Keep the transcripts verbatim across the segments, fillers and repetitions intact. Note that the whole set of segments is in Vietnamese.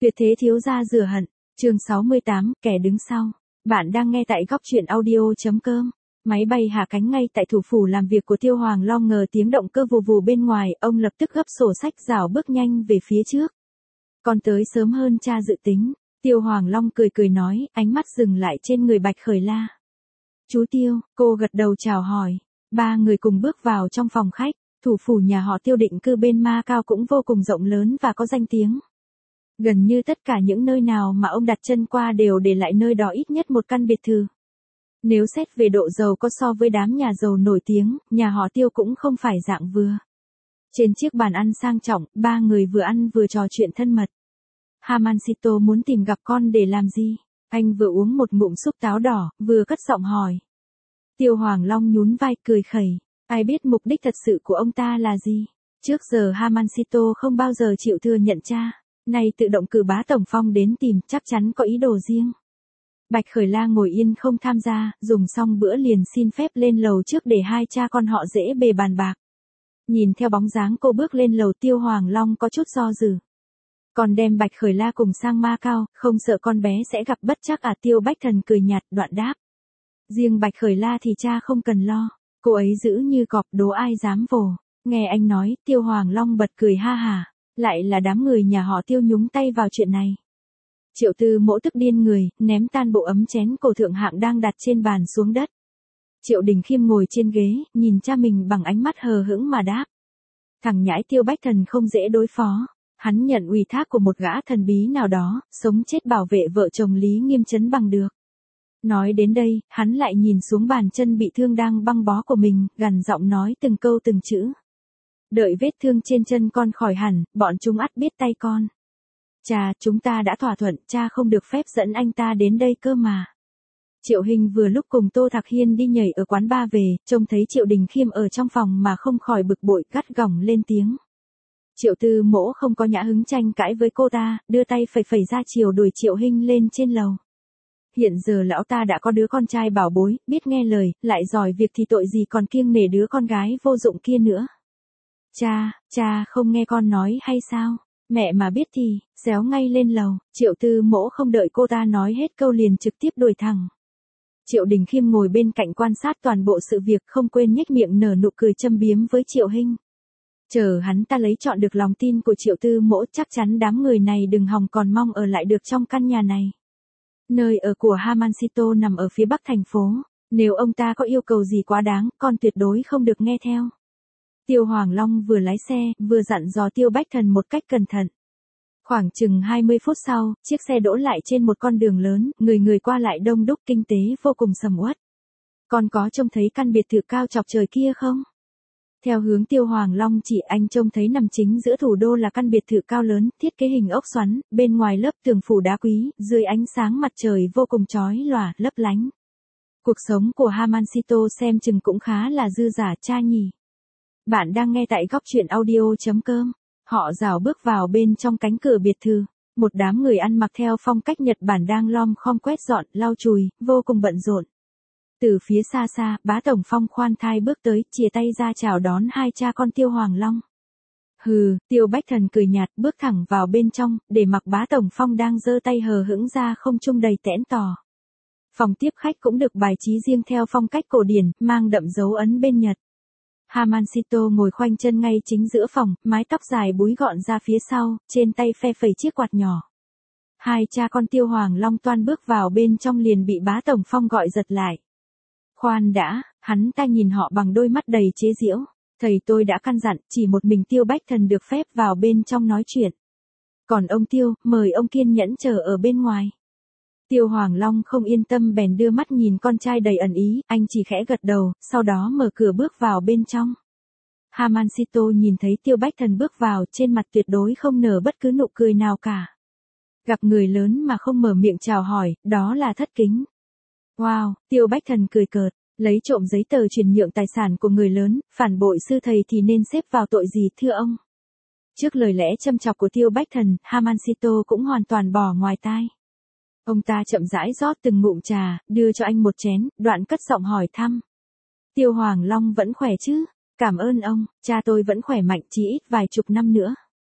Tuyệt thế thiếu gia rửa hận, chương sáu mươi tám, kẻ đứng sau. Bạn đang nghe tại góc truyện audio.com. Máy bay hạ cánh ngay tại thủ phủ làm việc của Tiêu Hoàng Long, ngờ tiếng động cơ vù vù bên ngoài, ông lập tức gấp sổ sách rảo bước nhanh về phía trước. Còn tới sớm hơn cha dự tính, Tiêu Hoàng Long cười cười nói, ánh mắt dừng lại trên người Bạch Khởi La. Chú Tiêu, cô gật đầu chào hỏi. Ba người cùng bước vào trong phòng khách. Thủ phủ nhà họ Tiêu định cư bên Ma Cao cũng vô cùng rộng lớn và có danh tiếng. Gần như tất cả những nơi nào mà ông đặt chân qua đều để lại nơi đó ít nhất một căn biệt thự. Nếu xét về độ giàu có so với đám nhà giàu nổi tiếng, nhà họ Tiêu cũng không phải dạng vừa. Trên chiếc bàn ăn sang trọng, ba người vừa ăn vừa trò chuyện thân mật. Hamansito muốn tìm gặp con để làm gì? Anh vừa uống một ngụm súp táo đỏ, vừa cất giọng hỏi. Tiêu Hoàng Long nhún vai cười khẩy. Ai biết mục đích thật sự của ông ta là gì? Trước giờ Hamansito không bao giờ chịu thừa nhận cha. Nay tự động cử Bá Tổng Phong đến tìm, chắc chắn có ý đồ riêng. Bạch Khởi La ngồi yên không tham gia, dùng xong bữa liền xin phép lên lầu trước để hai cha con họ dễ bề bàn bạc. Nhìn theo bóng dáng cô bước lên lầu, Tiêu Hoàng Long có chút do dự. Còn đem Bạch Khởi La cùng sang Ma Cao, không sợ con bé sẽ gặp bất trắc à? Tiêu Bách Thần cười nhạt, đoạn đáp. Riêng Bạch Khởi La thì cha không cần lo, cô ấy giữ như cọp, đố ai dám vồ. Nghe anh nói, Tiêu Hoàng Long bật cười ha hả. Lại là đám người nhà họ Tiêu nhúng tay vào chuyện này. Triệu Tư Mỗ tức điên người, ném tan bộ ấm chén cổ thượng hạng đang đặt trên bàn xuống đất. Triệu Đình Khiêm ngồi trên ghế, nhìn cha mình bằng ánh mắt hờ hững mà đáp. Thằng nhãi Tiêu Bách Thần không dễ đối phó. Hắn nhận ủy thác của một gã thần bí nào đó, sống chết bảo vệ vợ chồng Lý Nghiêm Chấn bằng được. Nói đến đây, hắn lại nhìn xuống bàn chân bị thương đang băng bó của mình, gằn giọng nói từng câu từng chữ. Đợi vết thương trên chân con khỏi hẳn, bọn chúng ắt biết tay con. Cha, chúng ta đã thỏa thuận, cha không được phép dẫn anh ta đến đây cơ mà. Triệu Hình vừa lúc cùng Tô Thạc Hiên đi nhảy ở quán bar về, trông thấy Triệu Đình Khiêm ở trong phòng mà không khỏi bực bội, gắt gỏng lên tiếng. Triệu Tư Mỗ không có nhã hứng tranh cãi với cô ta, đưa tay phẩy phẩy ra chiều đuổi Triệu Hình lên trên lầu. Hiện giờ lão ta đã có đứa con trai bảo bối, biết nghe lời, lại giỏi việc thì tội gì còn kiêng nể đứa con gái vô dụng kia nữa. Cha, cha không nghe con nói hay sao? Mẹ mà biết thì, xéo ngay lên lầu. Triệu Tư Mỗ không đợi cô ta nói hết câu liền trực tiếp đuổi thẳng. Triệu Đình Khiêm ngồi bên cạnh quan sát toàn bộ sự việc, không quên nhếch miệng nở nụ cười châm biếm với Triệu Hinh. Chờ hắn ta lấy chọn được lòng tin của Triệu Tư Mỗ, chắc chắn đám người này đừng hòng còn mong ở lại được trong căn nhà này. Nơi ở của Hamansito nằm ở phía bắc thành phố. Nếu ông ta có yêu cầu gì quá đáng, con tuyệt đối không được nghe theo. Tiêu Hoàng Long vừa lái xe, vừa dặn dò Tiêu Bách Thần một cách cẩn thận. Khoảng chừng hai mươi phút sau, chiếc xe đỗ lại trên một con đường lớn, người người qua lại đông đúc, kinh tế vô cùng sầm uất. Con có trông thấy căn biệt thự cao chọc trời kia không? Theo hướng Tiêu Hoàng Long chỉ, anh trông thấy nằm chính giữa thủ đô là căn biệt thự cao lớn, thiết kế hình ốc xoắn, bên ngoài lớp tường phủ đá quý, dưới ánh sáng mặt trời vô cùng chói lòa, lấp lánh. Cuộc sống của Hamansito xem chừng cũng khá là dư dả cha nhỉ. Bạn đang nghe tại góc truyện audio.com. Họ rảo bước vào bên trong cánh cửa biệt thự. Một đám người ăn mặc theo phong cách Nhật Bản đang lom khom quét dọn, lau chùi, vô cùng bận rộn. Từ phía xa xa, Bá Tổng Phong khoan thai bước tới, chìa tay ra chào đón hai cha con Tiêu Hoàng Long. Hừ, Tiêu Bách Thần cười nhạt, bước thẳng vào bên trong, để mặc Bá Tổng Phong đang giơ tay hờ hững ra không trung đầy tẽn tò. Phòng tiếp khách cũng được bài trí riêng theo phong cách cổ điển, mang đậm dấu ấn bên Nhật. Hamansito ngồi khoanh chân ngay chính giữa phòng, mái tóc dài búi gọn ra phía sau, trên tay phe phẩy chiếc quạt nhỏ. Hai cha con Tiêu Hoàng Long toan bước vào bên trong liền bị Bá Tổng Phong gọi giật lại. Khoan đã, hắn ta nhìn họ bằng đôi mắt đầy chế giễu. Thầy tôi đã căn dặn, chỉ một mình Tiêu Bách Thần được phép vào bên trong nói chuyện. Còn ông Tiêu, mời ông kiên nhẫn chờ ở bên ngoài. Tiêu Hoàng Long không yên tâm bèn đưa mắt nhìn con trai đầy ẩn ý, anh chỉ khẽ gật đầu, sau đó mở cửa bước vào bên trong. Hamansito nhìn thấy Tiêu Bách Thần bước vào, trên mặt tuyệt đối không nở bất cứ nụ cười nào cả. Gặp người lớn mà không mở miệng chào hỏi, đó là thất kính. Wow, Tiêu Bách Thần cười cợt, lấy trộm giấy tờ chuyển nhượng tài sản của người lớn, phản bội sư thầy thì nên xếp vào tội gì thưa ông? Trước lời lẽ châm chọc của Tiêu Bách Thần, Hamansito cũng hoàn toàn bỏ ngoài tai. Ông ta chậm rãi rót từng ngụm trà, đưa cho anh một chén, đoạn cất giọng hỏi thăm. Tiêu Hoàng Long vẫn khỏe chứ? Cảm ơn ông, cha tôi vẫn khỏe mạnh, chỉ ít vài chục năm nữa.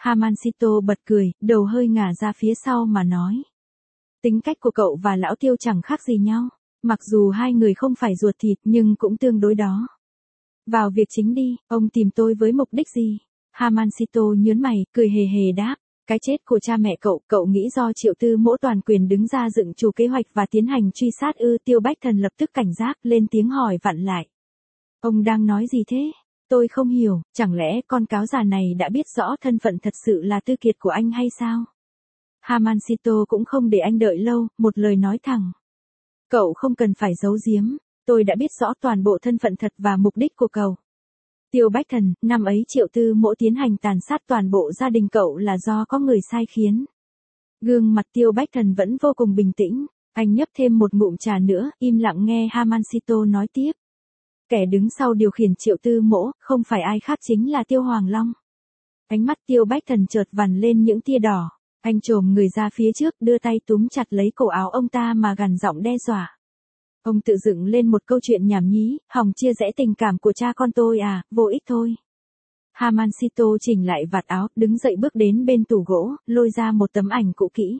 Hamansito bật cười, đầu hơi ngả ra phía sau mà nói. Tính cách của cậu và lão Tiêu chẳng khác gì nhau. Mặc dù hai người không phải ruột thịt nhưng cũng tương đối đó. Vào việc chính đi, ông tìm tôi với mục đích gì? Hamansito nhớn mày, cười hề hề đáp. Cái chết của cha mẹ cậu, cậu nghĩ do Triệu Tư Mỗ toàn quyền đứng ra dựng chủ kế hoạch và tiến hành truy sát ư? Tiêu Bách Thần lập tức cảnh giác, lên tiếng hỏi vặn lại. Ông đang nói gì thế? Tôi không hiểu, chẳng lẽ con cáo già này đã biết rõ thân phận thật sự là Tư Kiệt của anh hay sao? Hamansito cũng không để anh đợi lâu, một lời nói thẳng. Cậu không cần phải giấu giếm, tôi đã biết rõ toàn bộ thân phận thật và mục đích của cậu. Tiêu Bách Thần, năm ấy Triệu Tư Mỗ tiến hành tàn sát toàn bộ gia đình cậu là do có người sai khiến. Gương mặt Tiêu Bách Thần vẫn vô cùng bình tĩnh, anh nhấp thêm một ngụm trà nữa, im lặng nghe Hamansito nói tiếp. Kẻ đứng sau điều khiển Triệu Tư Mỗ, không phải ai khác chính là Tiêu Hoàng Long. Ánh mắt Tiêu Bách Thần chợt vằn lên những tia đỏ, anh chồm người ra phía trước, đưa tay túm chặt lấy cổ áo ông ta mà gằn giọng đe dọa. Ông tự dựng lên một câu chuyện nhảm nhí, hòng chia rẽ tình cảm của cha con tôi à, vô ích thôi. Hamansito chỉnh lại vạt áo, đứng dậy bước đến bên tủ gỗ, lôi ra một tấm ảnh cũ kỹ.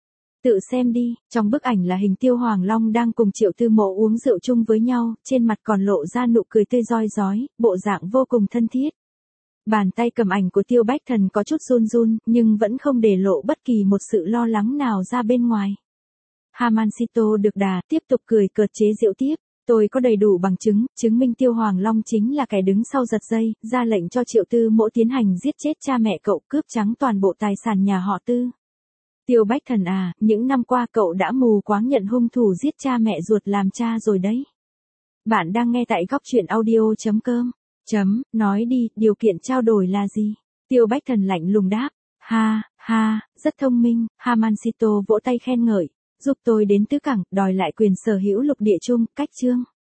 Tự xem đi, trong bức ảnh là hình Tiêu Hoàng Long đang cùng Triệu Tư Mỗ uống rượu chung với nhau, trên mặt còn lộ ra nụ cười tươi rói rói, bộ dạng vô cùng thân thiết. Bàn tay cầm ảnh của Tiêu Bách Thần có chút run run, nhưng vẫn không để lộ bất kỳ một sự lo lắng nào ra bên ngoài. Hamansito được đà, tiếp tục cười cợt chế giễu tiếp. Tôi có đầy đủ bằng chứng, chứng minh Tiêu Hoàng Long chính là kẻ đứng sau giật dây, ra lệnh cho Triệu Tư Mỗ tiến hành giết chết cha mẹ cậu, cướp trắng toàn bộ tài sản nhà họ Tư. Tiêu Bách Thần à, những năm qua cậu đã mù quáng nhận hung thủ giết cha mẹ ruột làm cha rồi đấy. Bạn đang nghe tại góc truyện audio chấm com. Chấm, nói đi, điều kiện trao đổi là gì? Tiêu Bách Thần lạnh lùng đáp. Ha, ha, rất thông minh. Hamansito vỗ tay khen ngợi. Giúp tôi đến Tứ Cảng, đòi lại quyền sở hữu lục địa chung, cách chương.